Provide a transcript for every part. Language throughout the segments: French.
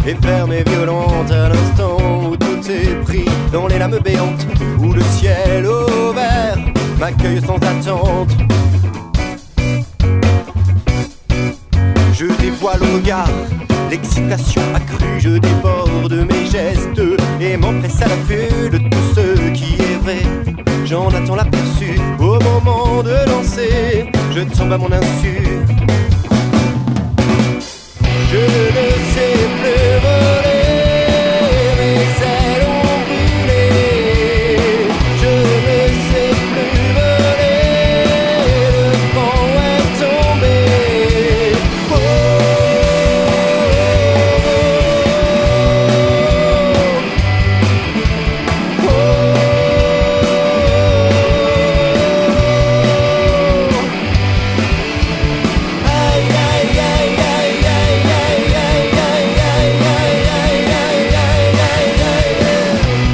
et ferme et violente à l'instant où tout est pris dans les lames béantes, où le ciel ouvert m'accueille sans attente. Je dévoile au regard l'excitation accrue, je déborde mes gestes et m'empresse à l'affût de tout ce qui est vrai. J'en attends l'aperçu au moment de lancer, je tombe à mon insu. Je ne sais plus voler, mes ailes ont brûlé. Je ne sais plus voler, le vent est tombé. Oh, oh, oh, aïe, aïe, aïe, aïe, aïe, aïe, aïe, aïe, aïe, aïe, aïe, aïe, aïe, aïe, aïe.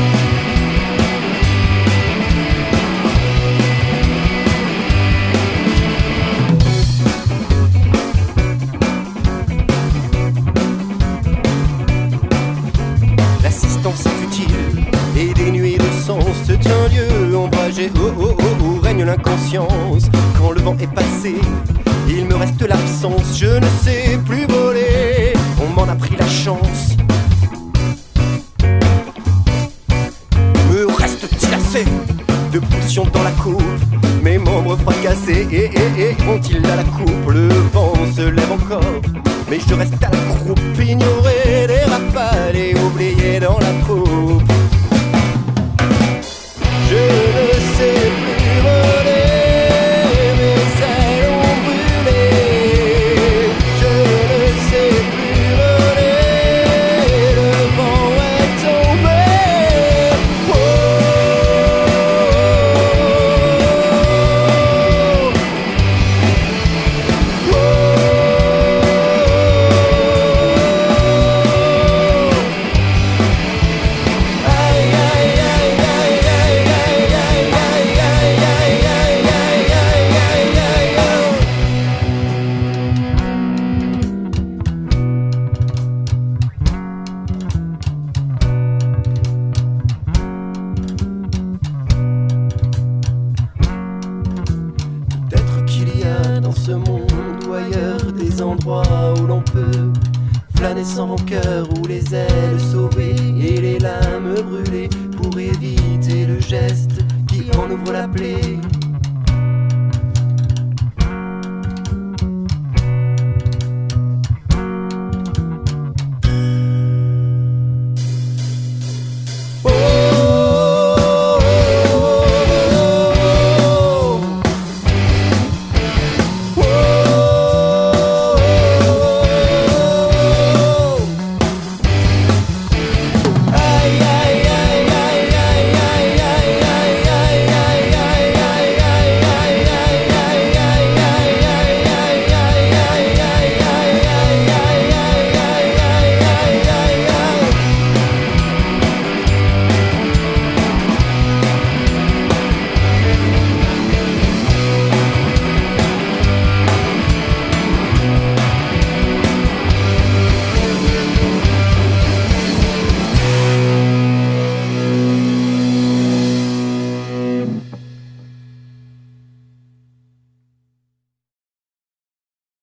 L'assistance est futile et dénuée de sens. C'est un lieu ombragé, oh oh oh, où règne l'inconscience. Quand le vent est passé, il me reste l'absence. Je ne sais plus voler, on m'en a pris la chance. Me reste-t-il assez de potions dans la coupe? Mes membres fracassés vont-ils à la coupe? Le vent se lève encore, mais je reste à la croupe, ignoré des rafales et oublié dans la troupe. Je ne sais plus voler, mes ailes ont brûlé. Je ne sais plus voler, le vent est tombé. Oh, oh, oh, aïe, aïe, aïe, aïe, aïe, aïe, aïe, aïe, aïe, aïe, aïe, aïe, aïe, aïe, aïe. Peut-être qu'il y a dans ce monde ou ailleurs des endroits où l'on peut flâner sans rancœur, où les ailes sauvées et les lames brûlées pour éviter le geste qui en ouvre la plaie.